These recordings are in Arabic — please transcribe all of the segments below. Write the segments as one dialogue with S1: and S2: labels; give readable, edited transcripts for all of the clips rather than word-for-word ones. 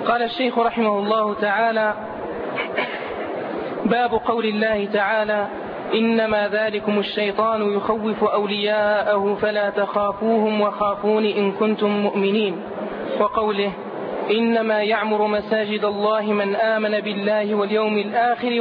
S1: قال الشيخ رحمه الله تعالى: باب قول الله تعالى: إنما ذلكم الشيطان يخوف أولياءه فلا تخافوهم وخافون إن كنتم مؤمنين. وقوله: إنما يعمر مساجد الله من آمن بالله واليوم الآخر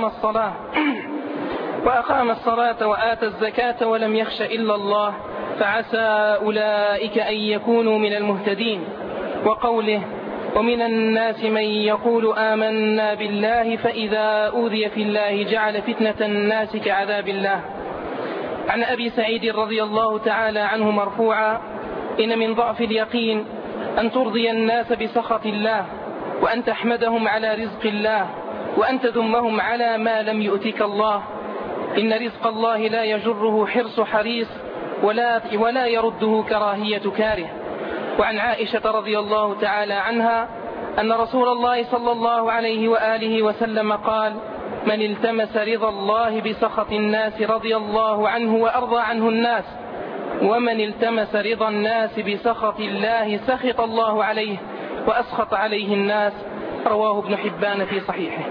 S1: وأقام الصلاة وآتى الزكاة ولم يخش إلا الله فعسى أولئك أن يكونوا من المهتدين. وقوله: ومن الناس من يقول آمنا بالله فإذا أوذي في الله جعل فتنة الناس كعذاب الله. عن أبي سعيد رضي الله تعالى عنه مرفوعا: إن من ضعف اليقين أن ترضي الناس بسخط الله، وأن تحمدهم على رزق الله، وأن تذمهم على ما لم يؤتك الله. إن رزق الله لا يجره حرص حريص ولا يرده كراهية كاره. وعن عائشة رضي الله تعالى عنها أن رسول الله صلى الله عليه وآله وسلم قال: من التمس رضا الله بسخط الناس رضي الله عنه وأرضى عنه الناس، ومن التمس رضا الناس بسخط الله سخط الله عليه وأسخط عليه الناس. رواه ابن حبان في صحيحه.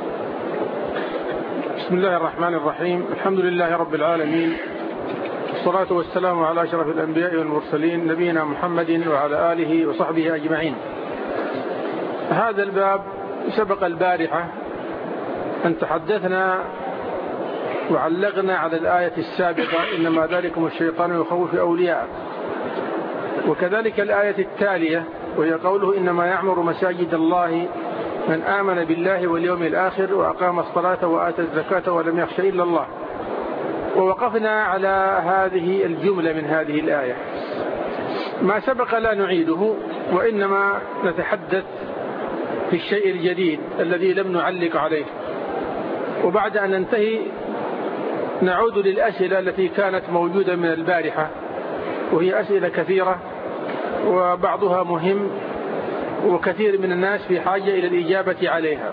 S2: بسم الله الرحمن الرحيم. الحمد لله رب العالمين، والصلاة والسلام على أشرف الأنبياء والمرسلين نبينا محمد وعلى آله وصحبه أجمعين. هذا الباب سبق البارحة أن تحدثنا وعلقنا على الآية السابقة: إنما ذلكم الشيطان يخوف أولياءه، وكذلك الآية التالية وهي قوله: إنما يعمر مساجد الله من آمن بالله واليوم الآخر وأقام الصلاة وآتى الزكاة ولم يخش إلا الله. ووقفنا على هذه الجملة من هذه الآية. ما سبق لا نعيده، وإنما نتحدث في الشيء الجديد الذي لم نعلق عليه. وبعد أن ننتهي نعود للأسئلة التي كانت موجودة من البارحة، وهي أسئلة كثيرة وبعضها مهم، وكثير من الناس في حاجة إلى الإجابة عليها.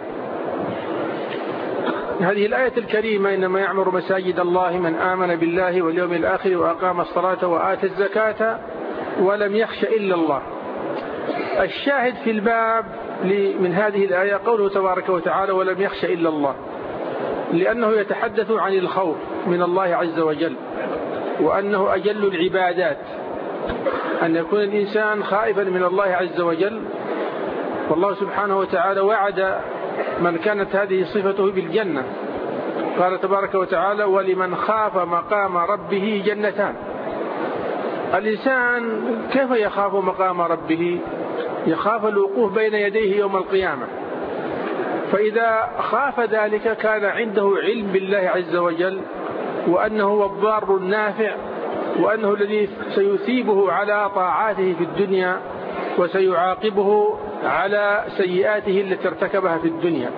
S2: هذه الآية الكريمة: إنما يعمر مساجد الله من آمن بالله واليوم الآخر وأقام الصلاة وآتى الزكاة ولم يخش إلا الله. الشاهد في الباب من هذه الآية قوله تبارك وتعالى: ولم يخش إلا الله، لأنه يتحدث عن الخوف من الله عز وجل، وأنه أجل العبادات أن يكون الإنسان خائفا من الله عز وجل. والله سبحانه وتعالى وعد من كانت هذه صفته بالجنة. قال تبارك وتعالى: ولمن خاف مقام ربه جنتان. الإنسان كيف يخاف مقام ربه؟ يخاف الوقوف بين يديه يوم القيامة. فإذا خاف ذلك كان عنده علم بالله عز وجل، وأنه هو الضار النافع، وأنه الذي سيثيبه على طاعاته في الدنيا وسيعاقبه على سيئاته التي ارتكبها في الدنيا.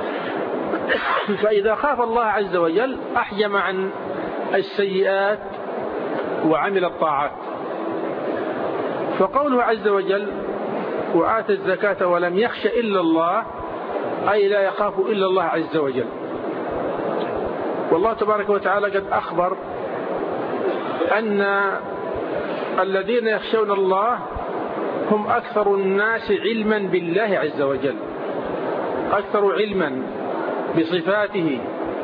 S2: فإذا خاف الله عز وجل أحجم عن السيئات وعمل الطاعات. فقوله عز وجل: وآتى الزكاة ولم يخش إلا الله، أي لا يخاف إلا الله عز وجل. والله تبارك وتعالى قد أخبر أن الذين يخشون الله هم أكثر الناس علما بالله عز وجل، أكثر علما بصفاته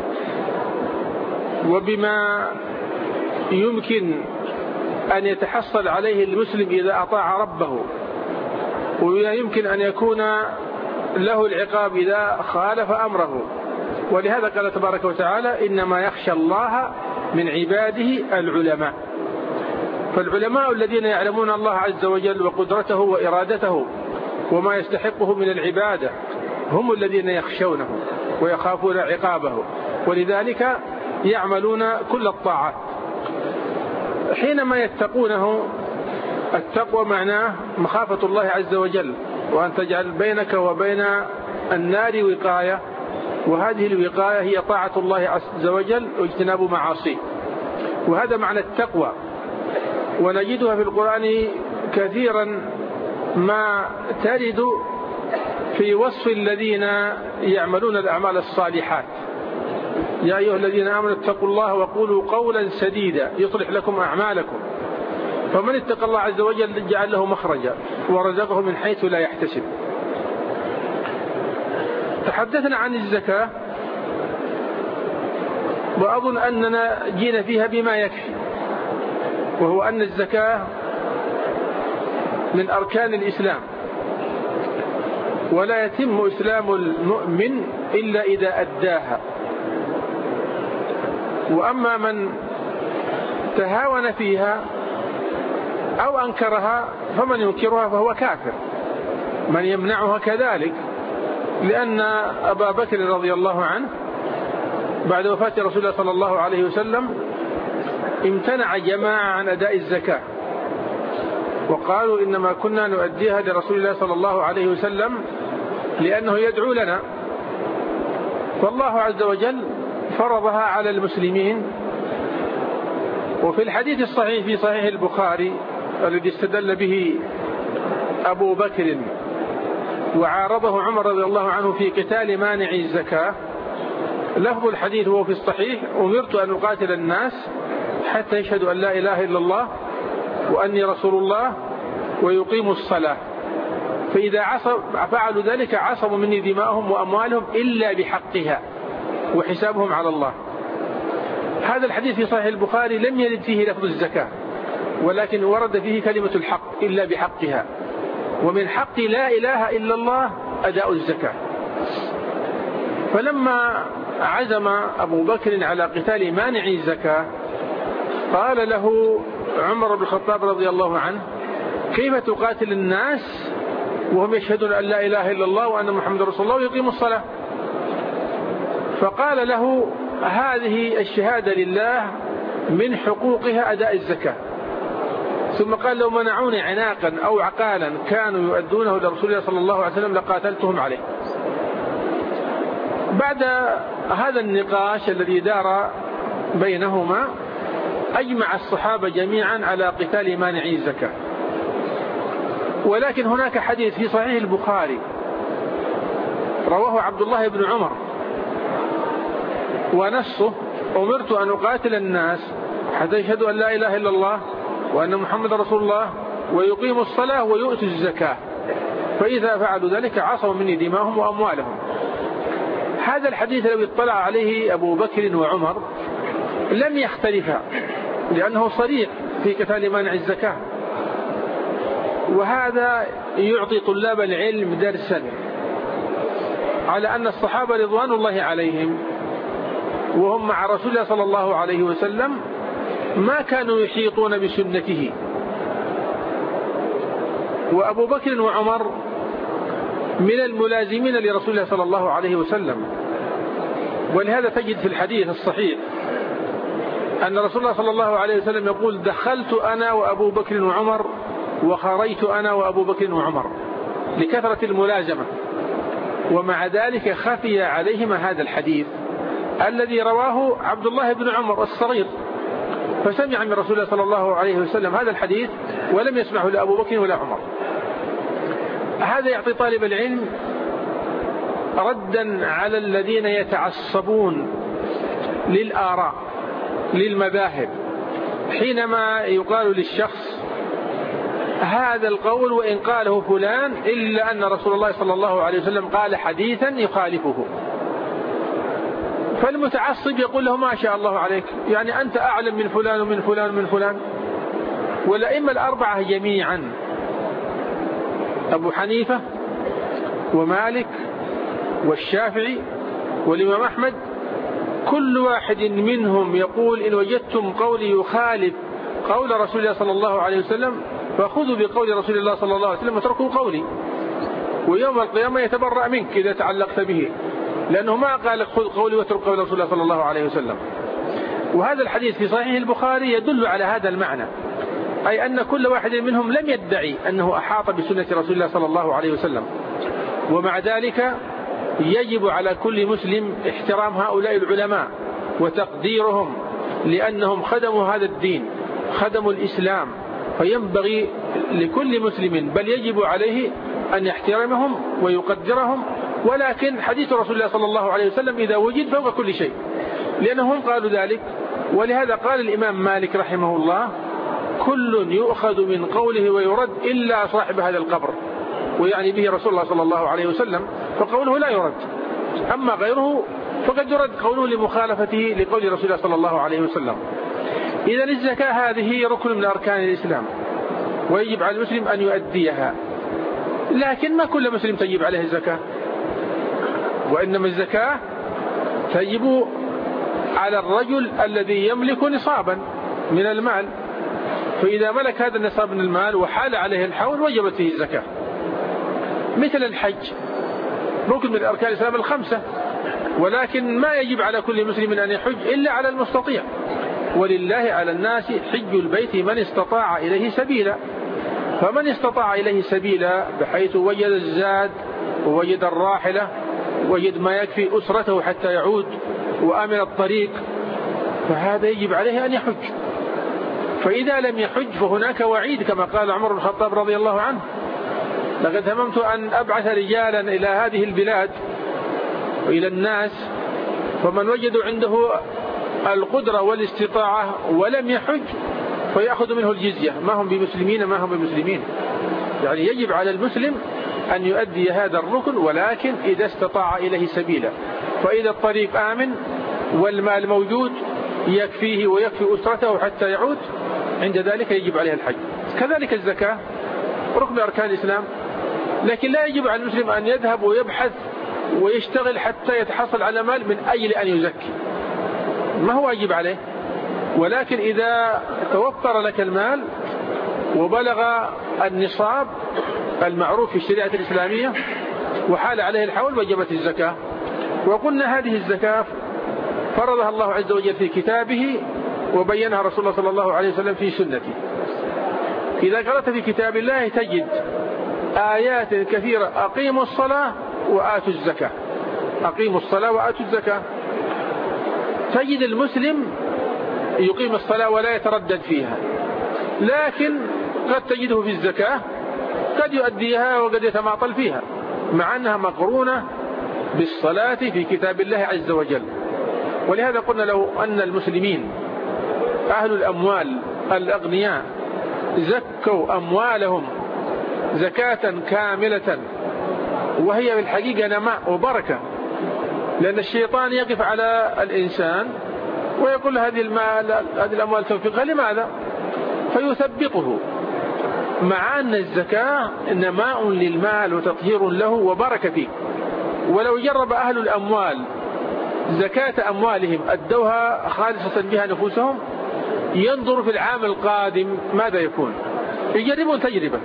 S2: وبما يمكن أن يتحصل عليه المسلم إذا أطاع ربه، ويمكن أن يكون له العقاب إذا خالف أمره. ولهذا قال تبارك وتعالى: إنما يخشى الله من عباده العلماء. فالعلماء الذين يعلمون الله عز وجل وقدرته وإرادته وما يستحقه من العبادة هم الذين يخشونه ويخافون عقابه، ولذلك يعملون كل الطاعات. حينما يتقونه، التقوى معناه مخافة الله عز وجل، وأن تجعل بينك وبين النار وقاية، وهذه الوقاية هي طاعة الله عز وجل واجتناب معاصيه. وهذا معنى التقوى، ونجدها في القرآن كثيرا ما ترد في وصف الذين يعملون الأعمال الصالحات: يا أيها الذين آمنوا اتقوا الله وقولوا قولا سديدا يصلح لكم أعمالكم. فمن اتقى الله عز وجل جعل له مخرجا ورزقه من حيث لا يحتسب. تحدثنا عن الزكاة وأظن أننا جينا فيها بما يكفي، وهو أن الزكاة من أركان الإسلام، ولا يتم إسلام المؤمن إلا إذا أداها. وأما من تهاون فيها أو أنكرها فمن ينكرها فهو كافر، من يمنعها كذلك، لأن أبا بكر رضي الله عنه بعد وفاة رسول الله صلى الله عليه وسلم امتنع جماعة عن أداء الزكاة، وقالوا إنما كنا نؤديها لرسول الله صلى الله عليه وسلم لأنه يدعو لنا، فالله عز وجل فرضها على المسلمين. وفي الحديث الصحيح في صحيح البخاري الذي استدل به أبو بكر وعارضه عمر رضي الله عنه في قتال مانع الزكاة، لفظ الحديث هو في الصحيح: أمرت أن أقاتل الناس حتى يشهدوا أن لا إله إلا الله وأني رسول الله ويقيموا الصلاة، فإذا فعلوا ذلك عصموا مني دماءهم وأموالهم إلا بحقها وحسابهم على الله. هذا الحديث في صحيح البخاري لم يرد فيه لفظ الزكاة، ولكن ورد فيه كلمة الحق إلا بحقها، ومن حق لا إله إلا الله أداء الزكاة. فلما عزم أبو بكر على قتال مانع الزكاة قال له عمر بن الخطاب رضي الله عنه: كيف تقاتل الناس وهم يشهدون أن لا إله إلا الله وأن محمد رسول الله ويقيموا الصلاة؟ فقال له: هذه الشهادة لله من حقوقها أداء الزكاة. ثم قال: لو منعوني عناقا أو عقالا كانوا يؤدونه لرسول الله صلى الله عليه وسلم لقاتلتهم عليه. بعد هذا النقاش الذي دار بينهما أجمع الصحابة جميعا على قتال مانعي الزكاة. ولكن هناك حديث في صحيح البخاري رواه عبد الله بن عمر ونصه: أمرت أن أقاتل الناس حتى يشهدوا أن لا إله إلا الله وأن محمد رسول الله ويقيموا الصلاة ويؤتوا الزكاة، فإذا فعلوا ذلك عصموا مني دماءهم وأموالهم. هذا الحديث لو اطلع عليه أبو بكر وعمر لم يختلفا، لأنه صريح في قتال مانع الزكاة. وهذا يعطي طلاب العلم درسا على أن الصحابة رضوان الله عليهم وهم مع رسول الله صلى الله عليه وسلم ما كانوا يحيطون بسنته، وأبو بكر وعمر من الملازمين لرسول الله صلى الله عليه وسلم. ولهذا تجد في الحديث الصحيح أن رسول الله صلى الله عليه وسلم يقول: دخلت أنا وأبو بكر وعمر وخرجت أنا وأبو بكر وعمر، لكثرة الملازمة. ومع ذلك خفي عليهما هذا الحديث الذي رواه عبد الله بن عمر الصغير، فسمع من رسول الله صلى الله عليه وسلم هذا الحديث ولم يسمعه لأبو بكر ولا عمر. هذا يعطي طالب العلم ردا على الذين يتعصبون للآراء للمذاهب، حينما يقال للشخص هذا القول وإن قاله فلان إلا أن رسول الله صلى الله عليه وسلم قال حديثا يخالفه، فالمتعصب يقول له: ما شاء الله عليك، يعني أنت أعلم من فلان ومن فلان ومن فلان. والأئمة الأربعة جميعا أبو حنيفة ومالك والشافعي والإمام أحمد كل واحد منهم يقول: إن وجدتم قولي يخالف قول رسول الله صلى الله عليه وسلم فخذوا بقول رسول الله صلى الله عليه وسلم وتركوا قولي، ويوم القيامة يتبرأ منك إذا تعلقت به، لأنه ما قال خذ قولي واترك قول رسول الله صلى الله عليه وسلم. وهذا الحديث في صحيح البخاري يدل على هذا المعنى، أي أن كل واحد منهم لم يدعي أنه أحاط بسنة رسول الله صلى الله عليه وسلم، ومع ذلك يجب على كل مسلم احترام هؤلاء العلماء وتقديرهم، لأنهم خدموا هذا الدين، خدموا الإسلام، فينبغي لكل مسلم بل يجب عليه أن يحترمهم ويقدرهم. ولكن حديث رسول الله صلى الله عليه وسلم إذا وجد فوق كل شيء، لأنهم قالوا ذلك. ولهذا قال الإمام مالك رحمه الله: كل يؤخذ من قوله ويرد إلا صاحب هذا القبر، ويعني به رسول الله صلى الله عليه وسلم، فقوله لا يرد. أما غيره فقد يرد قوله لمخالفته لقول رسول الله صلى الله عليه وسلم. إذن الزكاة هذه ركن من أركان الإسلام ويجب على المسلم أن يؤديها، لكن ما كل مسلم تجب عليه الزكاة، وإنما الزكاة تجب على الرجل الذي يملك نصابا من المال، فإذا ملك هذا النصاب من المال وحال عليه الحول وجبت فيه الزكاة. مثل الحج ركن من أركان الإسلام الخمسة، ولكن ما يجب على كل مسلم أن يحج إلا على المستطيع. ولله على الناس حج البيت من استطاع إليه سبيلا، فمن استطاع إليه سبيلا بحيث وجد الزاد ووجد الراحلة وجد ما يكفي أسرته حتى يعود وأمن الطريق، فهذا يجب عليه أن يحج. فإذا لم يحج فهناك وعيد، كما قال عمر بن الخطاب رضي الله عنه: لقد هممت أن أبعث رجالا إلى هذه البلاد وإلى الناس، فمن وجدوا عنده القدرة والاستطاعة ولم يحج فيأخذ منه الجزية، ما هم بمسلمين ما هم بمسلمين. يعني يجب على المسلم أن يؤدي هذا الركن، ولكن إذا استطاع إليه سبيلا. فإذا الطريق آمن والمال موجود يكفيه ويكفي أسرته حتى يعود، عند ذلك يجب عليه الحج. كذلك الزكاة ركن أركان الإسلام، لكن لا يجب على المسلم أن يذهب ويبحث ويشتغل حتى يتحصل على مال من أجل أن يزكي، ما هو واجب عليه. ولكن إذا توفر لك المال وبلغ النصاب المعروف في الشريعة الإسلامية وحال عليه الحول وجبت الزكاة. وقلنا هذه الزكاة فرضها الله عز وجل في كتابه وبينها رسول الله صلى الله عليه وسلم في سنته. إذا قرأت في كتاب الله تجد آيات كثيرة: أقيموا الصلاة وآتوا الزكاة، أقيموا الصلاة وآتوا الزكاة. تجد المسلم يقيم الصلاة ولا يتردد فيها، لكن قد تجده في الزكاة قد يؤديها وقد يتماطل فيها، مع أنها مقرونة بالصلاة في كتاب الله عز وجل. ولهذا قلنا لو أن المسلمين أهل الأموال الأغنياء زكوا أموالهم زكاة كاملة وهي بالحقيقة نماء وبركة، لأن الشيطان يقف على الإنسان ويقول هذه الأموال تنفقها لماذا؟ فيثبطه، مع أن الزكاة نماء للمال وتطهير له وبركة فيه. ولو جرب أهل الأموال زكاة أموالهم أدوها خالصة بها نفوسهم، ينظر في العام القادم ماذا يكون، يجربون تجربة.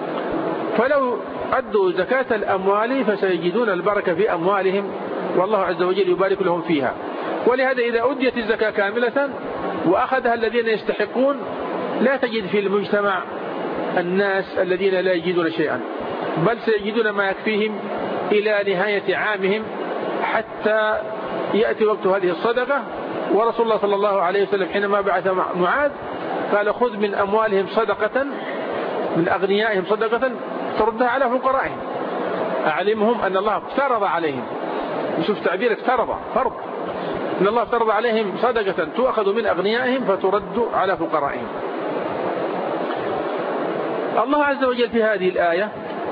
S2: فلو أدوا زكاة الأموال فسيجدون البركة في أموالهم، والله عز وجل يبارك لهم فيها. ولهذا إذا أديت الزكاة كاملة وأخذها الذين يستحقون، لا تجد في المجتمع الناس الذين لا يجدون شيئا، بل سيجدون ما يكفيهم إلى نهاية عامهم حتى يأتي وقت هذه الصدقة. ورسول الله صلى الله عليه وسلم حينما بعث معاذ قال: خذ من أموالهم صدقة، من أغنيائهم صدقة تردها على فقرائهم، أعلمهم أن الله افترض عليهم. نشوف تعبير افترض، فرض، أن الله افترض عليهم صدقة تؤخذ من أغنيائهم فترد على فقرائهم. الله عز وجل في هذه الآية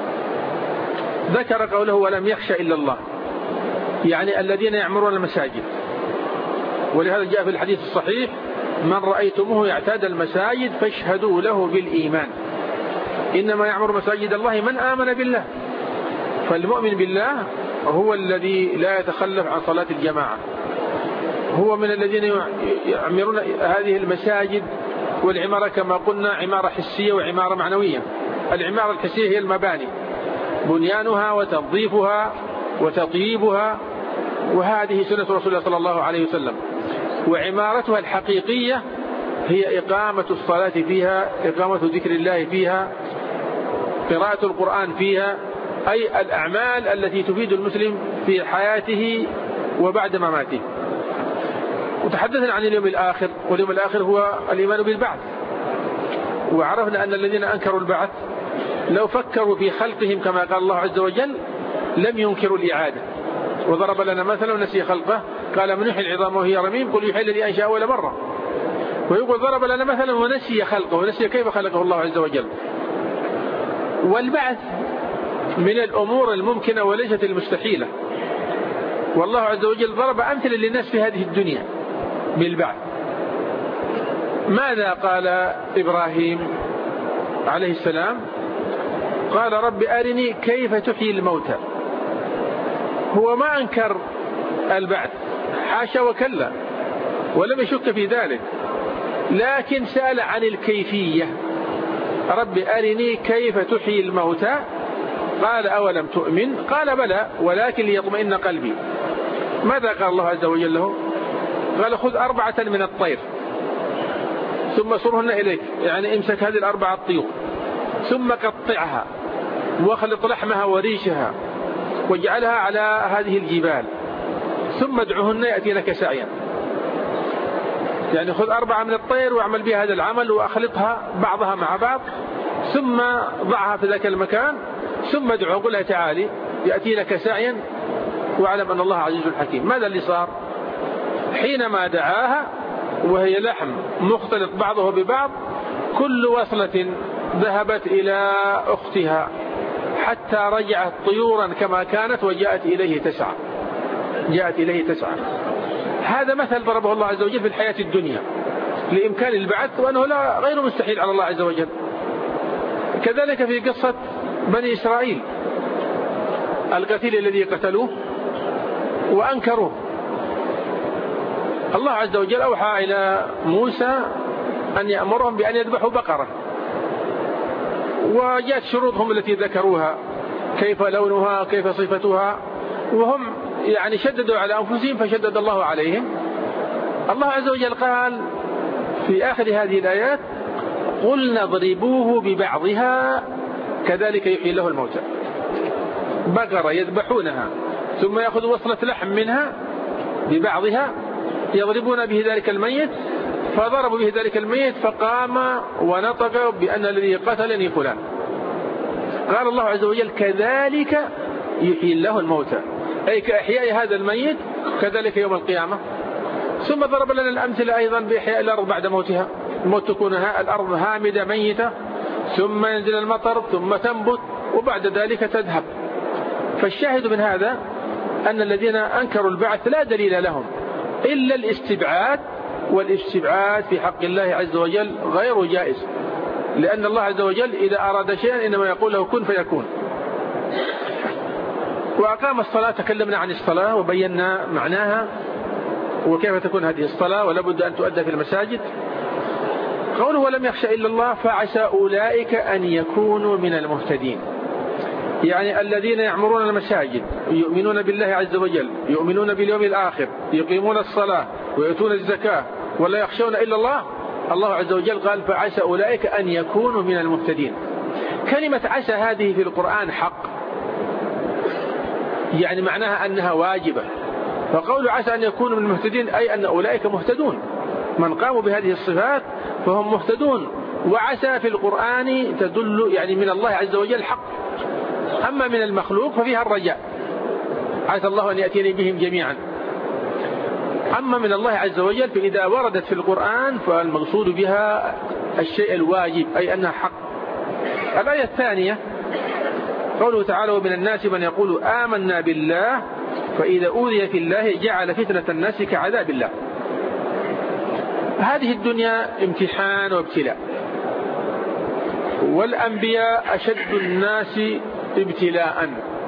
S2: ذكر قوله: ولم يخش إلا الله، يعني الذين يعمرون المساجد. ولهذا جاء في الحديث الصحيح: من رأيتموه يعتاد المساجد فاشهدوا له بالإيمان، إنما يعمر مساجد الله من آمن بالله. فالمؤمن بالله هو الذي لا يتخلف عن صلاة الجماعة، هو من الذين يعمرون هذه المساجد. والعمارة كما قلنا عمارة حسية وعمارة معنوية. العمارة الحسية هي المباني، بنيانها وتنظيفها وتطييبها، وهذه سنة رسول الله صلى الله عليه وسلم. وعمارتها الحقيقية هي إقامة الصلاة فيها، إقامة ذكر الله فيها، قراءة القرآن فيها، أي الأعمال التي تفيد المسلم في حياته وبعد مماته. وتحدثنا عن اليوم الآخر، واليوم الآخر هو الإيمان بالبعث. وعرفنا أن الذين أنكروا البعث لو فكروا في خلقهم كما قال الله عز وجل لم ينكروا الإعادة. وضرب لنا مثلا ونسي خلقه قال: من يحيي العظام وهي رميم قل يحيي الذي أنشأها أول مرة. ويقول ضرب لنا مثلا ونسي خلقه، ونسي كيف خلقه الله عز وجل. والبعث من الأمور الممكنة وليست المستحيلة، والله عز وجل ضرب أمثلة للناس في هذه الدنيا بالبعث. ماذا قال إبراهيم عليه السلام؟ قال رب أرني كيف تحيي الموتى. هو ما أنكر البعث، حاشا وكلا، ولم يشك في ذلك، لكن سأل عن الكيفية. رب أرني كيف تحيي الموتى. قال أولم تؤمن؟ قال بلى ولكن ليطمئن قلبي. ماذا قال الله عز وجل له؟ قال خذ 4 من الطير ثم صرهن إليك، يعني امسك هذه 4 طيور ثم قطعها واخلط لحمها وريشها واجعلها على هذه الجبال ثم ادعهن يأتي لك سعيا. يعني خذ 4 من الطير واعمل بها هذا العمل واخلطها بعضها مع بعض ثم ضعها في ذاك المكان ثم ادعو قل لها تعالي يأتي لك سعيا واعلم أن الله عزيز حكيم. ماذا اللي صار؟ حينما دعاها وهي لحم مختلط بعضه ببعض، كل وصلة ذهبت إلى أختها حتى رجعت طيورا كما كانت وجاءت إليه تسعى. جاءت إليه تسعى. هذا مثل ضربه الله عز وجل في الحياة الدنيا لإمكان البعث، وأنه لا غير مستحيل على الله عز وجل. كذلك في قصة بني إسرائيل، القتيل الذي قتلوه وأنكروه، الله عز وجل أوحى إلى موسى أن يأمرهم بأن يذبحوا بقرة، وجاءت شروطهم التي ذكروها كيف لونها كيف صفتها، وهم يعني شددوا على أنفسهم فشدد الله عليهم. الله عز وجل قال في آخر هذه الآيات قلنا اضربوه ببعضها كذلك يحيي له الموتى. بقرة يذبحونها ثم يأخذوا وصلة لحم منها ببعضها يضربون به ذلك الميت، فضربوا به ذلك الميت فقام ونطق بأن الذي قتلني فلان. قال الله عز وجل كذلك يحيي الله الموتى، أي كإحياء هذا الميت كذلك يوم القيامة. ثم ضرب لنا الأمثلة أيضا بإحياء الأرض بعد موتها. الموت تكون الأرض هامدة ميتة ثم ينزل المطر ثم تنبت وبعد ذلك تذهب. فالشاهد من هذا أن الذين أنكروا البعث لا دليل لهم إلا الاستبعاد، والاستبعاد في حق الله عز وجل غير جائز، لأن الله عز وجل إذا أراد شيئا إنما يقول له كن فيكون. وأقام الصلاة، تكلمنا عن الصلاة وبينا معناها وكيف تكون هذه الصلاة ولا بد أن تؤدى في المساجد. قوله ولم يخشى إلا الله فعسى أولئك أن يكونوا من المهتدين، يعني الذين يعمرون المساجد يؤمنون بالله عز وجل، يؤمنون باليوم الآخر، يقيمون الصلاة ويؤتون الزكاة ولا يخشون إلا الله. الله عز وجل قال فعسى أولئك أن يكونوا من المهتدين. كلمة عسى هذه في القرآن حق، يعني معناها أنها واجبة. فقول عسى أن يكونوا من المهتدين أي أن أولئك مهتدون، من قاموا بهذه الصفات فهم مهتدون. وعسى في القرآن تدل يعني من الله عز وجل حق، أما من المخلوق ففيها الرجاء، عسى الله أن يأتيني بهم جميعا. أما من الله عز وجل فإذا وردت في القرآن فالمقصود بها الشيء الواجب أي أنها حق. الآية الثانية قوله تعالى ومن الناس من يقول آمنا بالله فإذا أوذي في الله جعل فتنة الناس كعذاب الله. هذه الدنيا امتحان وابتلاء، والأنبياء أشد الناس ابتلاء،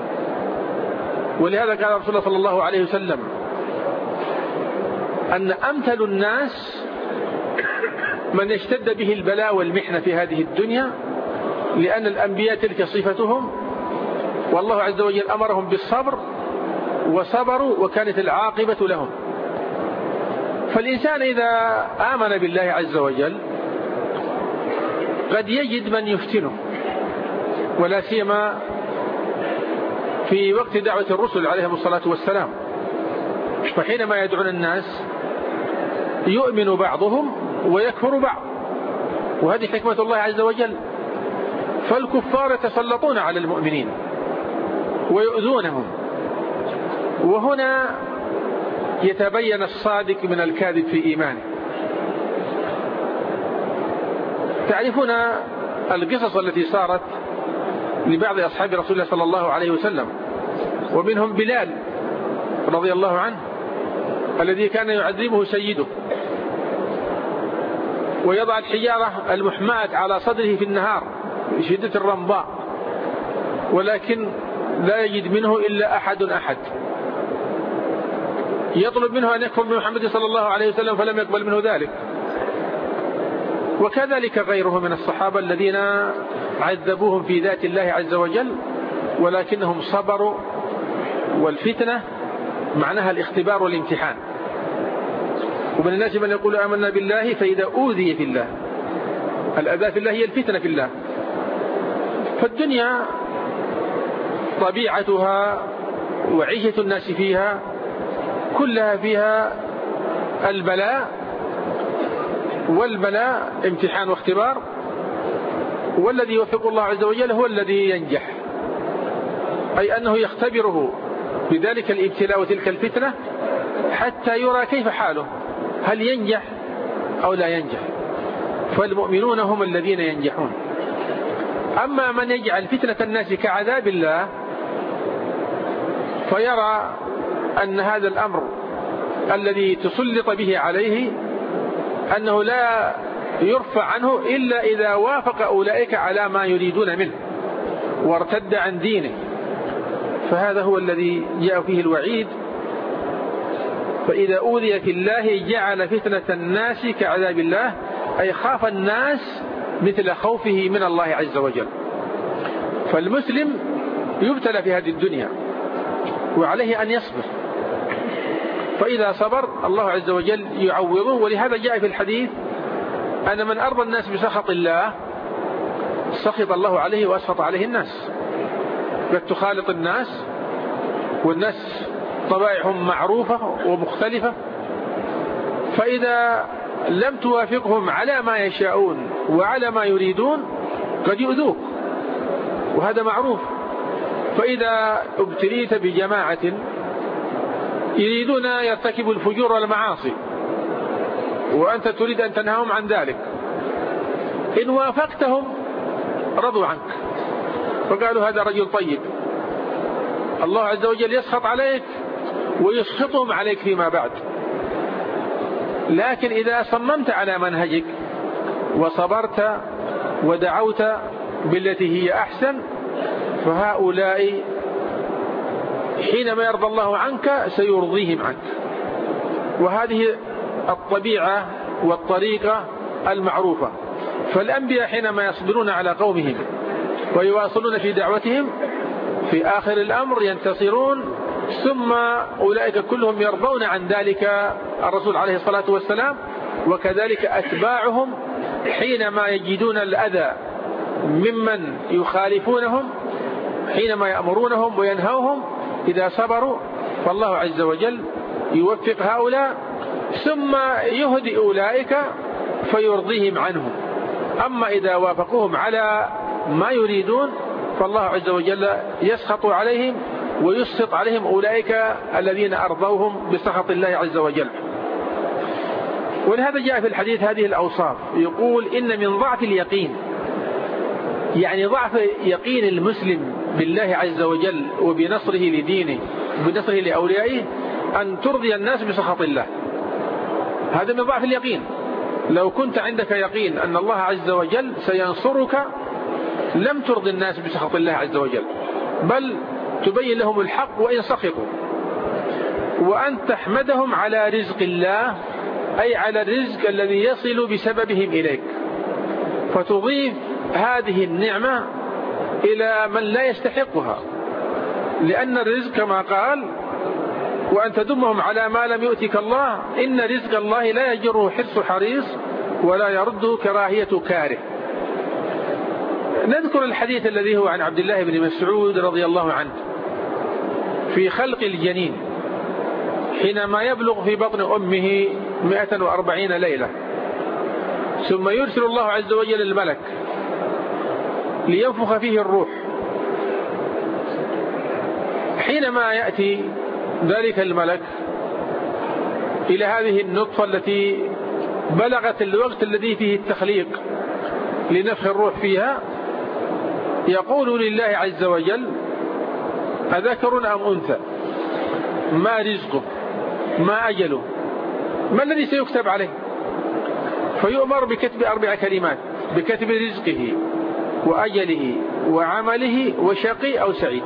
S2: ولهذا قال رسول الله صلى الله عليه وسلم أن أمثل الناس من اشتد به البلاء والمحنة في هذه الدنيا، لأن الأنبياء تلك صفتهم، والله عز وجل أمرهم بالصبر وصبروا وكانت العاقبة لهم. فالإنسان إذا آمن بالله عز وجل قد يجد من يفتنه، ولا سيما في وقت دعوة الرسل عليهم الصلاة والسلام، فحينما يدعون الناس يؤمن بعضهم ويكفر بعض، وهذه حكمة الله عز وجل. فالكفار يتسلطون على المؤمنين ويؤذونهم، وهنا يتبين الصادق من الكاذب في إيمانه. تعرفون القصص التي صارت لبعض أصحاب رسول الله صلى الله عليه وسلم، ومنهم بلال رضي الله عنه الذي كان يعذبه سيده ويضع الحجارة المحماة على صدره في النهار بشدة الرمضاء، ولكن لا يجد منه إلا أحد يطلب منه أن يكفر بمحمد صلى الله عليه وسلم فلم يقبل منه ذلك. وكذلك غيره من الصحابة الذين عذبوهم في ذات الله عز وجل ولكنهم صبروا. والفتنة معناها الاختبار والامتحان. ومن الناس من يقول آمنا بالله فإذا أوذي في الله، الأذى في الله هي الفتنة في الله. فالدنيا طبيعتها وعيشة الناس فيها كلها فيها البلاء، والبلاء امتحان واختبار، والذي يوفق الله عز وجل هو الذي ينجح، أي أنه يختبره بذلك الابتلاء وتلك الفتنة حتى يرى كيف حاله، هل ينجح أو لا ينجح. فالمؤمنون هم الذين ينجحون. أما من يجعل فتنة الناس كعذاب الله فيرى أن هذا الأمر الذي تسلط به عليه أنه لا يرفع عنه إلا إذا وافق أولئك على ما يريدون منه وارتد عن دينه، فهذا هو الذي جاء فيه الوعيد. فإذا أوذي في الله جعل فتنة الناس كعذاب الله، أي خاف الناس مثل خوفه من الله عز وجل. فالمسلم يبتلى في هذه الدنيا وعليه أن يصبر، فإذا صبر الله عز وجل يعوضه. ولهذا جاء في الحديث أن من أرضى الناس بسخط الله سخط الله عليه وأسخط عليه الناس. قد تخالط الناس والناس طبائعهم معروفة ومختلفة، فإذا لم توافقهم على ما يشاءون وعلى ما يريدون قد يؤذوك، وهذا معروف. فإذا ابتليت بجماعة يريدون يرتكبوا الفجور والمعاصي وأنت تريد أن تنهاهم عن ذلك، إن وافقتهم رضوا عنك فقالوا هذا رجل طيب، الله عز وجل يسخط عليك ويسخطهم عليك فيما بعد. لكن إذا صممت على منهجك وصبرت ودعوت بالتي هي أحسن فهؤلاء حينما يرضى الله عنك سيرضيهم عنك. وهذه الطبيعة والطريقة المعروفة. فالأنبياء حينما يصبرون على قومهم ويواصلون في دعوتهم في آخر الأمر ينتصرون، ثم أولئك كلهم يرضون عن ذلك الرسول عليه الصلاة والسلام. وكذلك أتباعهم حينما يجدون الأذى ممن يخالفونهم حينما يأمرونهم وينهوهم إذا صبروا فالله عز وجل يوفق هؤلاء ثم يهدي أولئك فيرضيهم عنهم. أما إذا وافقوهم على ما يريدون فالله عز وجل يسخط عليهم ويسخط عليهم أولئك الذين أرضوهم بسخط الله عز وجل. ولهذا جاء في الحديث هذه الأوصاف، يقول إن من ضعف اليقين، يعني ضعف يقين المسلم بالله عز وجل وبنصره لدينه وبنصره لأوليائه أن ترضي الناس بسخط الله. هذا من ضعف اليقين. لو كنت عندك يقين أن الله عز وجل سينصرك لم ترضي الناس بسخط الله عز وجل، بل تبين لهم الحق وإن سخطوا، وأن تحمدهم على رزق الله، أي على الرزق الذي يصل بسببهم إليك، فتضيف هذه النعمة إلى من لا يستحقها. لأن الرزق كما قال وأن تدمهم على ما لم يؤتك الله، إن رزق الله لا يجره حرص حريص ولا يرده كراهية كاره. نذكر الحديث الذي هو عن عبد الله بن مسعود رضي الله عنه في خلق الجنين حينما يبلغ في بطن أمه 140 ليلة، ثم يرسل الله عز وجل الملك لينفخ فيه الروح. حينما يأتي ذلك الملك إلى هذه النطفة التي بلغت الوقت الذي فيه التخليق لنفخ الروح فيها، يقول لله عز وجل أذكر أم أنثى؟ ما رزقه ما أجله، ما الذي سيكتب عليه؟ فيؤمر بكتب 4 كلمات: بكتب رزقه وأجله وعمله وشقي أو سعيد.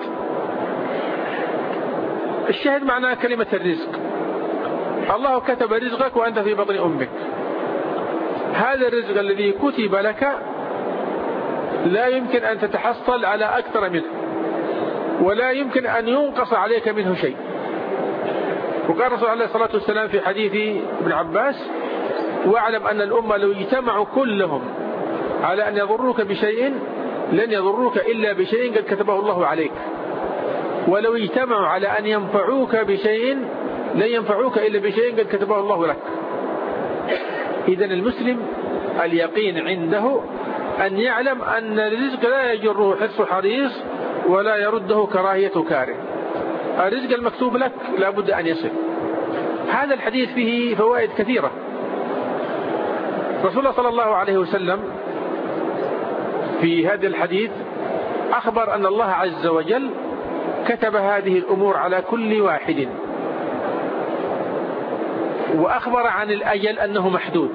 S2: الشاهد معنى كلمة الرزق: الله كتب رزقك وأنت في بطن أمك. هذا الرزق الذي كتب لك لا يمكن أن تتحصل على أكثر منه، ولا يمكن أن ينقص عليك منه شيء. وقال الرسول عليه الصلاة والسلام في حديث ابن عباس: واعلم أن الأمة لو اجتمعوا كلهم على أن يضروك بشيء لن يضروك إلا بشيء قد كتبه الله عليك، ولو اجتمعوا على أن ينفعوك بشيء لن ينفعوك إلا بشيء قد كتبه الله لك. إذن المسلم اليقين عنده أن يعلم أن الرزق لا يجره حرص حريص ولا يرده كراهية كاره. الرزق المكتوب لك لا بد أن يصل. هذا الحديث فيه فوائد كثيرة. رسول الله صلى الله عليه وسلم في هذا الحديث أخبر أن الله عز وجل كتب هذه الأمور على كل واحد، وأخبر عن الأجل أنه محدود.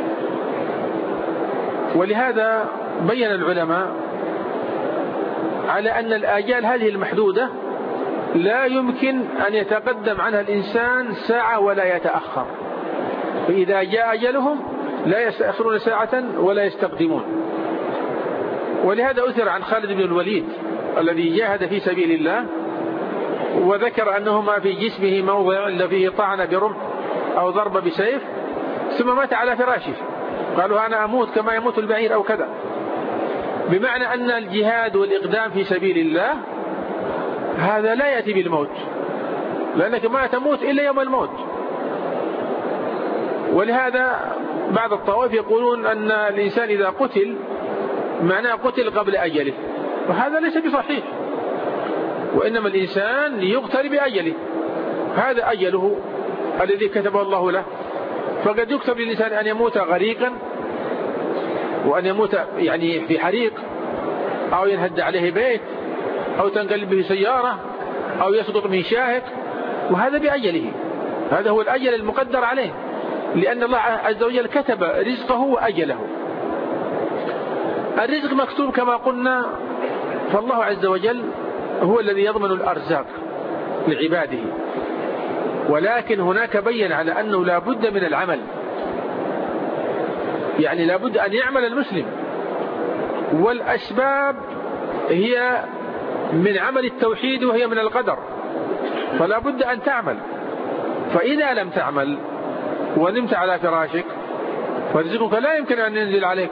S2: ولهذا بين العلماء على أن الآجال هذه المحدودة لا يمكن أن يتقدم عنها الإنسان ساعة ولا يتأخر، فإذا جاء أجلهم لا يستأخرون ساعة ولا يستقدمون. ولهذا أثر عن خالد بن الوليد الذي جاهد في سبيل الله، وذكر أنه ما في جسمه موضع إلا فيه طعن برمح أو ضرب بسيف، ثم مات على فراشه. قالوا: أنا أموت كما يموت البعير أو كذا. بمعنى أن الجهاد والإقدام في سبيل الله هذا لا يأتي بالموت، لأنك ما تموت إلا يوم الموت. ولهذا بعض الطوائف يقولون أن الإنسان إذا قتل معناه قتل قبل أجله، وهذا ليس بصحيح. وإنما الإنسان يقتل بأجله، هذا أجله الذي كتبه الله له. فقد يكتب للإنسان أن يموت غريقا، وأن يموت يعني في حريق، أو ينهد عليه بيت، أو تنقلب به سيارة، أو يسقط من شاهق، وهذا بأجله. هذا هو الأجل المقدر عليه، لأن الله عز وجل كتب رزقه وأجله. الرزق مكتوب كما قلنا، فالله عز وجل هو الذي يضمن الأرزاق لعباده. ولكن هناك بين على أنه لا بد من العمل، يعني لا بد أن يعمل المسلم، والأسباب هي من عمل التوحيد وهي من القدر، فلا بد أن تعمل. فإذا لم تعمل ونمت على فراشك فرزقك لا يمكن أن ينزل عليك.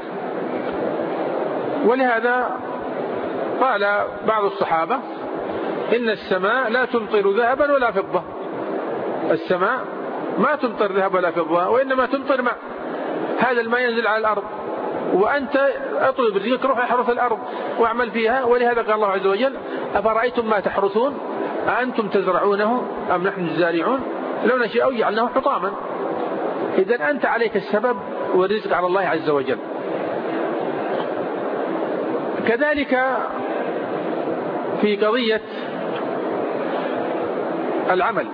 S2: ولهذا قال بعض الصحابة: إن السماء لا تمطر ذهبا ولا فضة. السماء ما تمطر ذهب ولا فضة، وإنما تمطر ماء. هذا الماء ينزل على الأرض، وأنت أطلب رزقك، روح احرث الأرض واعمل فيها. ولهذا قال الله عز وجل: أفرأيتم ما تحرثون أأنتم تزرعونه أم نحن الزارعون لو نشاء جعلناه حطاما. إذن أنت عليك السبب والرزق على الله عز وجل. كذلك في قضية العمل،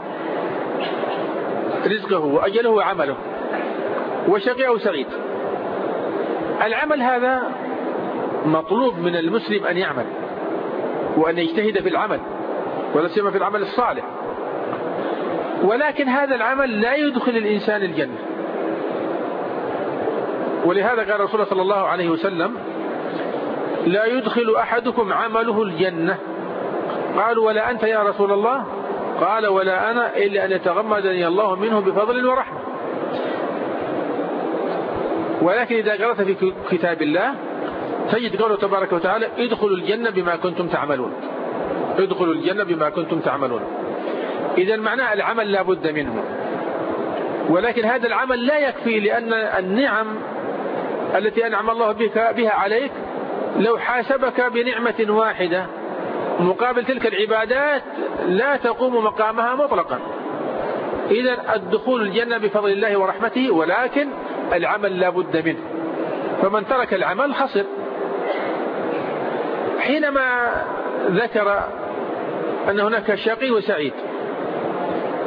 S2: رزقه وأجله وعمله، وشقي أو سعيد. العمل هذا مطلوب من المسلم أن يعمل وأن يجتهد في العمل، ولا سيما في العمل الصالح. ولكن هذا العمل لا يدخل الإنسان الجنة. ولهذا قال رسول الله صلى الله عليه وسلم: لا يدخل أحدكم عمله الجنة. قالوا: ولا أنت يا رسول الله؟ قال: ولا أنا إلا أن يتغمدني الله منه بفضل ورحمة. ولكن إذا قرأت في كتاب الله تجد قوله تبارك وتعالى: ادخلوا الجنة بما كنتم تعملون. ادخلوا الجنة بما كنتم تعملون. إذا معناه العمل لا بد منه، ولكن هذا العمل لا يكفي، لأن النعم التي أنعم الله بها عليك لو حاسبك بنعمة واحدة مقابل تلك العبادات لا تقوم مقامها مطلقا. إذا الدخول الجنة بفضل الله ورحمته، ولكن العمل لا بد منه. فمن ترك العمل خسر. حينما ذكر أن هناك شقي وسعيد،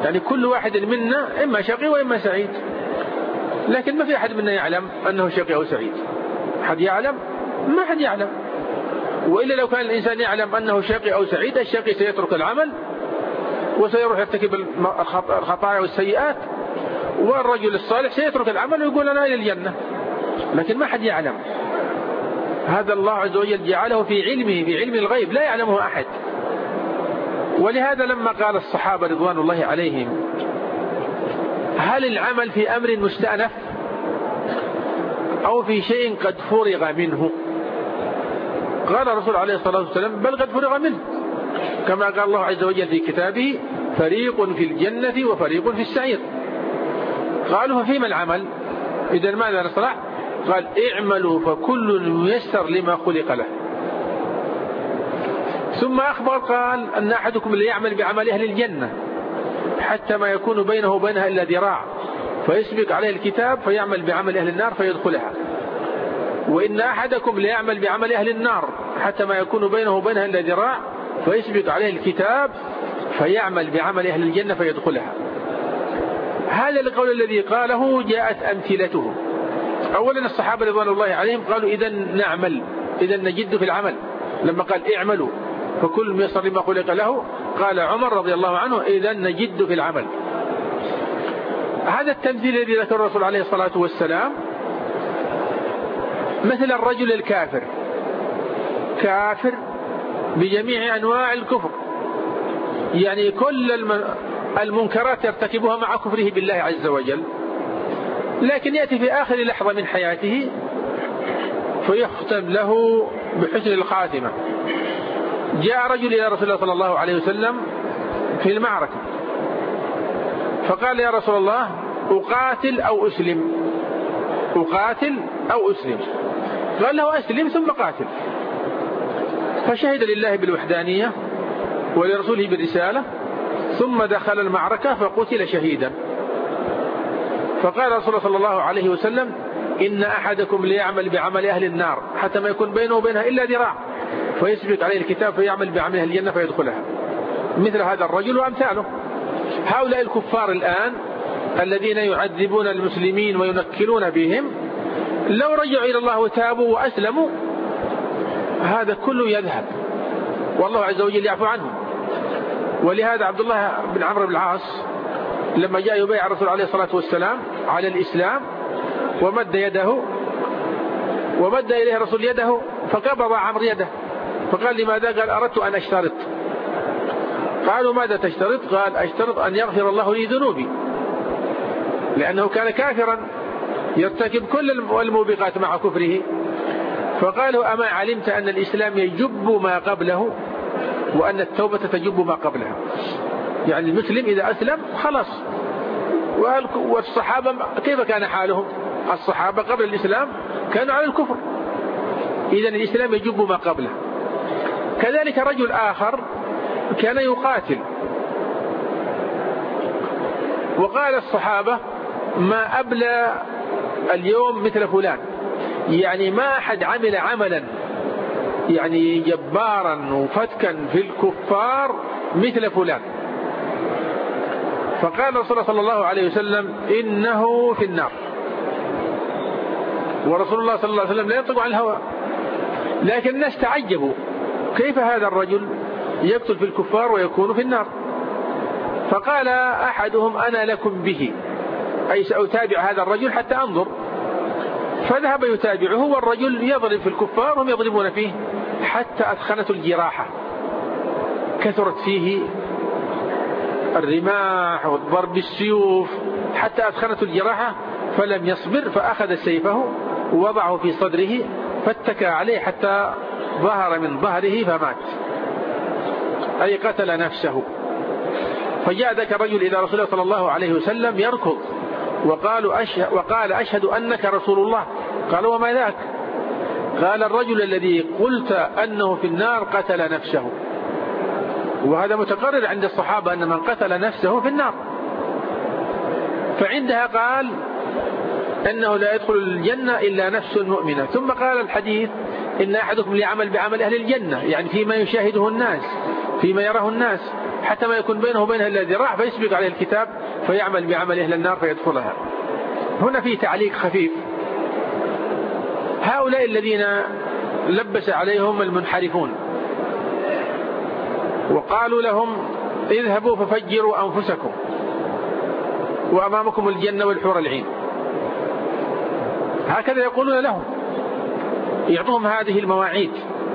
S2: يعني كل واحد منا إما شقي وإما سعيد، لكن ما في أحد منا يعلم أنه شقي أو سعيد. أحد يعلم؟ ما أحد يعلم. وإلا لو كان الإنسان يعلم أنه شقي أو سعيد، الشقي سيترك العمل وسيروح يرتكب الخطايا والسيئات، والرجل الصالح سيترك العمل ويقول أنا إلى الجنة. لكن ما أحد يعلم. هذا الله عز وجل جعله في علمه، في علم الغيب لا يعلمه أحد. ولهذا لما قال الصحابة رضوان الله عليهم هل العمل في أمر مستأنف أو في شيء قد فرغ منه؟ قال الرسول عليه الصلاة والسلام بل قد فرغ منه، كما قال الله عز وجل في كتابه فريق في الجنة وفريق في السعير. قالوا ففيما العمل؟ إذا ماذا نصنع؟ قال اعملوا فكل ميسر لما خلق له. ثم أخبر قال أن أحدكم لا يعمل بعمل أهل الجنة حتى ما يكون بينه وبينها إلا ذراع فيسبق عليه الكتاب فيعمل بعمل أهل النار فيدخلها، وإن أحدكم لا يعمل بعمل أهل النار حتى ما يكون بينه وبينها إلا ذراع فيسبق عليه الكتاب فيعمل بعمل أهل الجنة فيدخلها. هذا القول الذي قاله جاءت أمثلته. أولا الصحابة رضوان الله عليهم قالوا إذا نعمل، إذا نجد في العمل. لما قال اعملوا فكل ميسر لما خلق له، قال عمر رضي الله عنه إذا نجد في العمل. هذا التمثيل الذي ذكر الرسول عليه الصلاة والسلام مثل الرجل الكافر، كافر بجميع أنواع الكفر، يعني كل المنكرات يرتكبها مع كفره بالله عز وجل، لكن يأتي في آخر لحظة من حياته فيختم له بحسن الخاتمة. جاء رجل إلى رسول الله صلى الله عليه وسلم في المعركة فقال يا رسول الله أقاتل أو أسلم؟ أقاتل أو أسلم؟ قال له أسلم ثم قاتل. فشهد لله بالوحدانية ولرسوله بالرسالة ثم دخل المعركة فقتل شهيدا. فقال رسول الله صلى الله عليه وسلم إن أحدكم ليعمل بعمل أهل النار حتى ما يكون بينه وبينها إلا ذراع فيسبق عليه الكتاب فيعمل بعمل أهل الجنة فيدخلها. مثل هذا الرجل وأمثاله. هؤلاء الكفار الآن الذين يعذبون المسلمين وينكلون بهم لو رجعوا إلى الله وتابوا وأسلموا هذا كله يذهب والله عز وجل يعفو عنهم. ولهذا عبد الله بن عمرو بن العاص لما جاء يبايع الرسول عليه الصلاة والسلام على الإسلام ومد إليه الرسول يده فقبض عمرو يده فقال لماذا؟ قال أردت أن أشترط. قالوا ماذا تشترط؟ قال أشترط أن يغفر الله لي ذنوبي، لأنه كان كافرا يرتكب كل الموبقات مع كفره. فقالوا أما علمت أن الإسلام يجب ما قبله وأن التوبة تجب ما قبلها؟ يعني المسلم إذا أسلم خلاص. والصحابة كيف كان حالهم؟ الصحابة قبل الإسلام كانوا على الكفر، إذا الإسلام يجب ما قبله. كذلك رجل آخر كان يقاتل وقال الصحابة ما أبلى اليوم مثل فلان، يعني ما أحد عمل عملا يعني جبارا وفتكا في الكفار مثل فلان. فقال رسول الله صلى الله عليه وسلم إنه في النار. ورسول الله صلى الله عليه وسلم لا ينطق عن الهوى، لكن الناس تعجبوا كيف هذا الرجل يقتل في الكفار ويكون في النار. فقال أحدهم أنا لكم به، أي سأتابع هذا الرجل حتى أنظر. فذهب يتابعه والرجل يضرب في الكفار وهم يضربون فيه حتى أثخنت الجراحة، كثرت فيه الرماح والضرب بالسيوف حتى أثخنت الجراحة فلم يصبر فأخذ سيفه ووضعه في صدره فاتكى عليه حتى ظهر من ظهره فمات، أي قتل نفسه. فجاء ذاك الرجل إلى رسول الله صلى الله عليه وسلم يركض وقال أشهد أنك رسول الله. قال وما ذاك؟ قال الرجل الذي قلت أنه في النار قتل نفسه. وهذا متقرر عند الصحابة أن من قتل نفسه في النار. فعندها قال أنه لا يدخل الجنة إلا نفس مؤمنة. ثم قال الحديث إن أحدكم ليعمل بعمل أهل الجنة، يعني فيما يشاهده الناس، فيما يراه الناس. حتى ما يكون بينه وبينها إلا ذراع فيسبق عليه الكتاب فيعمل بعمل أهل النار فيدخلها. هنا في تعليق خفيف. هؤلاء الذين لبس عليهم المنحرفون وقالوا لهم اذهبوا ففجروا أنفسكم وأمامكم الجنة والحور العين، هكذا يقولون لهم، يعطوهم هذه المواعيد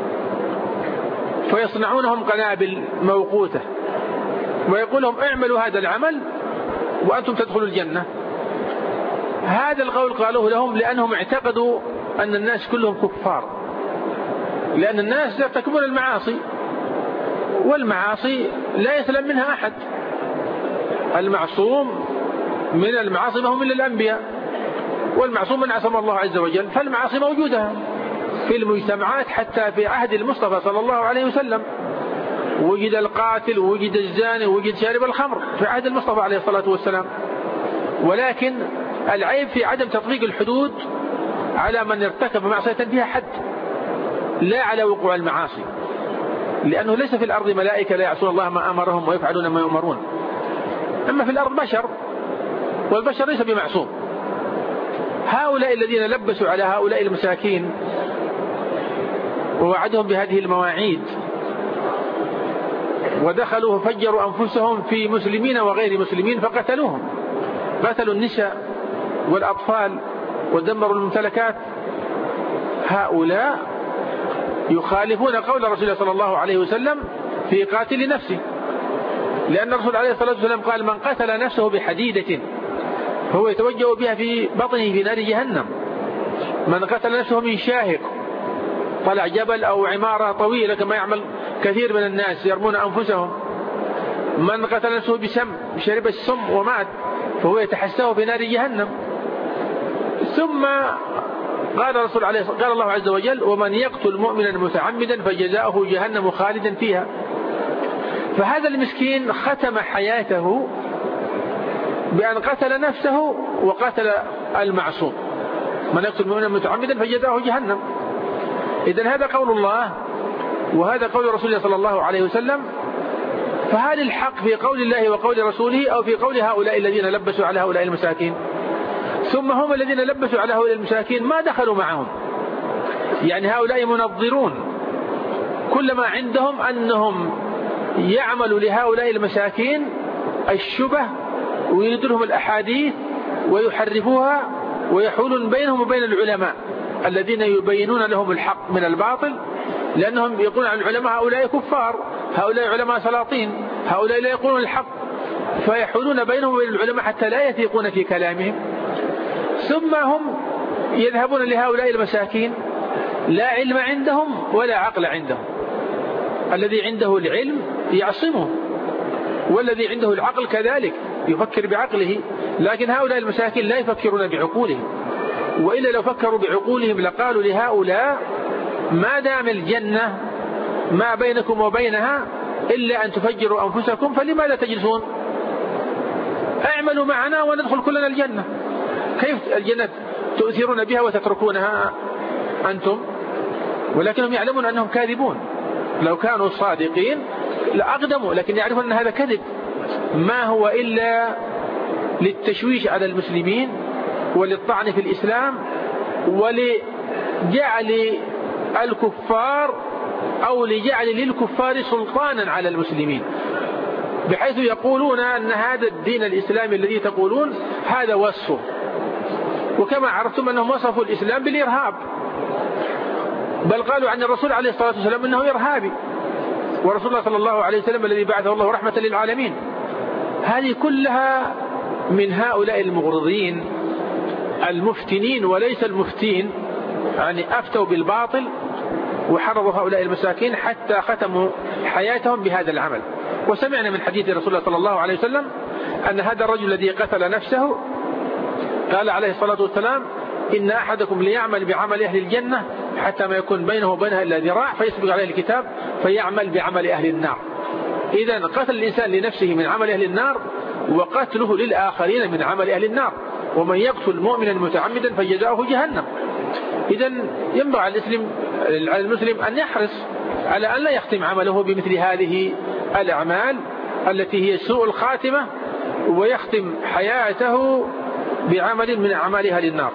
S2: فيصنعونهم قنابل موقوتة ويقول لهم اعملوا هذا العمل وأنتم تدخلوا الجنة. هذا القول قالوه لهم لأنهم اعتقدوا أن الناس كلهم كفار، لأن الناس يرتكبون المعاصي والمعاصي لا يسلم منها أحد. المعصوم من المعاصي ما هم إلا الأنبياء، والمعصوم من عصم الله عز وجل. فالمعاصي موجودة في المجتمعات، حتى في عهد المصطفى صلى الله عليه وسلم وجد القاتل ووجد الزاني ووجد شارب الخمر في عهد المصطفى عليه الصلاة والسلام. ولكن العيب في عدم تطبيق الحدود على من ارتكب معصية فيها حد، لا على وقوع المعاصي، لأنه ليس في الأرض ملائكة لا يعصون الله ما أمرهم ويفعلون ما يؤمرون. أما في الأرض بشر، والبشر ليس بمعصوم. هؤلاء الذين لبسوا على هؤلاء المساكين ووعدهم بهذه المواعيد ودخلوا فجروا أنفسهم في مسلمين وغير مسلمين فقتلوهم، قتلوا النساء والأطفال ودمروا الممتلكات. هؤلاء يخالفون قول رسول الله صلى الله عليه وسلم في قاتل نفسه، لأن الرسول عليه الصلاة والسلام قال من قتل نفسه بحديدة فهو يتوجه بها في بطنه في نار جهنم. من قتل نفسه من شاهق طلع جبل أو عمارة طويلة كما يعمل كثير من الناس يرمون أنفسهم. من قتل نفسه بسم شرب السم ومات فهو يتحسه في نار جهنم. ثم قال الله عز وجل ومن يقتل مؤمنا متعمدا فجزاؤه جهنم خالدا فيها. فهذا المسكين ختم حياته بأن قتل نفسه وقتل المعصوم. من يقتل مؤمنا متعمدا فجزاؤه جهنم. إذن هذا قول الله وهذا قول رسول الله صلى الله عليه وسلم. فهل الحق في قول الله وقول رسوله أو في قول هؤلاء الذين لبسوا على هؤلاء المساكين؟ ثم هم الذين لبسوا على هؤلاء المساكين ما دخلوا معهم، يعني هؤلاء منظرون، كل ما عندهم أنهم يعملوا لهؤلاء المساكين الشبه ويريدوا لهم الأحاديث ويحرفوها ويحولون بينهم وبين العلماء الذين يبينون لهم الحق من الباطل، لأنهم يقولون عن العلماء هؤلاء كفار، هؤلاء علماء سلاطين، هؤلاء لا يقولون الحق، فيحولون بينهم وبين العلماء حتى لا يثيقون في كلامهم. ثم هم يذهبون لهؤلاء المساكين لا علم عندهم ولا عقل عندهم. الذي عنده العلم يعصمه، والذي عنده العقل كذلك يفكر بعقله، لكن هؤلاء المساكين لا يفكرون بعقولهم، وإلا لو فكروا بعقولهم لقالوا لهؤلاء ما دام الجنة ما بينكم وبينها إلا أن تفجروا أنفسكم فلماذا تجلسون؟ اعملوا معنا وندخل كلنا الجنة. كيف الجنة تؤثرون بها وتتركونها أنتم؟ ولكنهم يعلمون أنهم كاذبون، لو كانوا صادقين لأقدموا، لكن يعرفون أن هذا كذب، ما هو إلا للتشويش على المسلمين وللطعن في الإسلام ولجعل الكفار أو لجعل للكفار سلطانا على المسلمين، بحيث يقولون أن هذا الدين الإسلامي الذي تقولون هذا وصفه. وكما عرفتم أنهم وصفوا الإسلام بالإرهاب، بل قالوا عن الرسول عليه الصلاة والسلام أنه إرهابي، ورسول الله صلى الله عليه وسلم الذي بعثه الله رحمة للعالمين. هذه كلها من هؤلاء المغرضين المفتنين وليس المفتين، يعني أفتوا بالباطل وحرضوا هؤلاء المساكين حتى ختموا حياتهم بهذا العمل. وسمعنا من حديث رسول الله صلى الله عليه وسلم أن هذا الرجل الذي قتل نفسه قال عليه الصلاة والسلام إن أحدكم ليعمل بعمل أهل الجنة حتى ما يكون بينه وبينها إلا ذراع فيسبق عليه الكتاب فيعمل بعمل أهل النار. إذن قتل الإنسان لنفسه من عمل أهل النار وقتله للآخرين من عمل أهل النار. ومن يقتل مؤمنا متعمدا فجزاؤه جهنم. إذن ينبغي على المسلم أن يحرص على أن لا يختم عمله بمثل هذه الأعمال التي هي سوء الخاتمة، ويختم حياته بعمل من أعمالها للنار.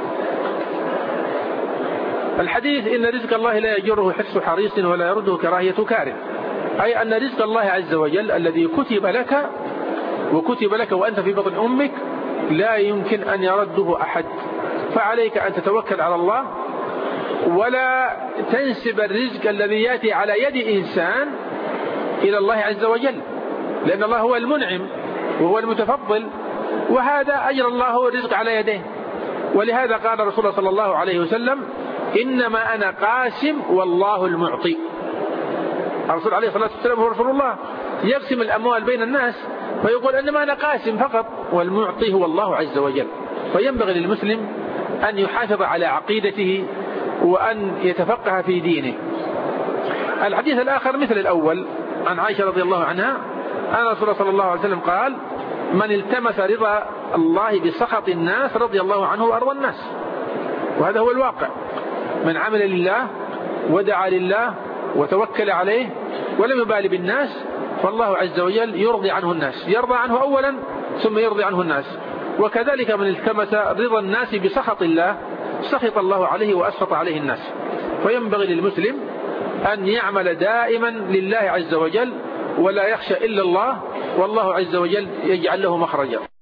S2: الحديث إن رزق الله لا يجره حرص حريص ولا يرده كراهية كاره، أي أن رزق الله عز وجل الذي كتب لك وأنت في بطن أمك لا يمكن أن يرده أحد، فعليك أن تتوكل على الله ولا تنسب الرزق الذي يأتي على يد إنسان إلى الله عز وجل، لأن الله هو المنعم وهو المتفضل، وهذا أجر الله الرزق على يديه. ولهذا قال رسول الله صلى الله عليه وسلم إنما أنا قاسم والله المعطي. الرسول عليه الصلاة والسلام هو رسول الله يقسم الأموال بين الناس، فيقول إنما أنا قاسم فقط، والمعطي هو الله عز وجل. فينبغي للمسلم أن يحافظ على عقيدته وأن يتفقه في دينه. الحديث الآخر مثل الأول عن عائشة رضي الله عنها أن رسول الله صلى الله عليه وسلم قال من التمس رضا الله بسخط الناس رضي الله عنه وأرضى الناس. وهذا هو الواقع، من عمل لله ودعا لله وتوكل عليه ولم يبالي بالناس فالله عز وجل يرضي عنه الناس، يرضى عنه أولا ثم يرضي عنه الناس. وكذلك من التمس رضا الناس بسخط الله سخط الله عليه وأسخط عليه الناس. فينبغي للمسلم أن يعمل دائما لله عز وجل ولا يخشى إلا الله، والله عز وجل يجعل له مخرجا.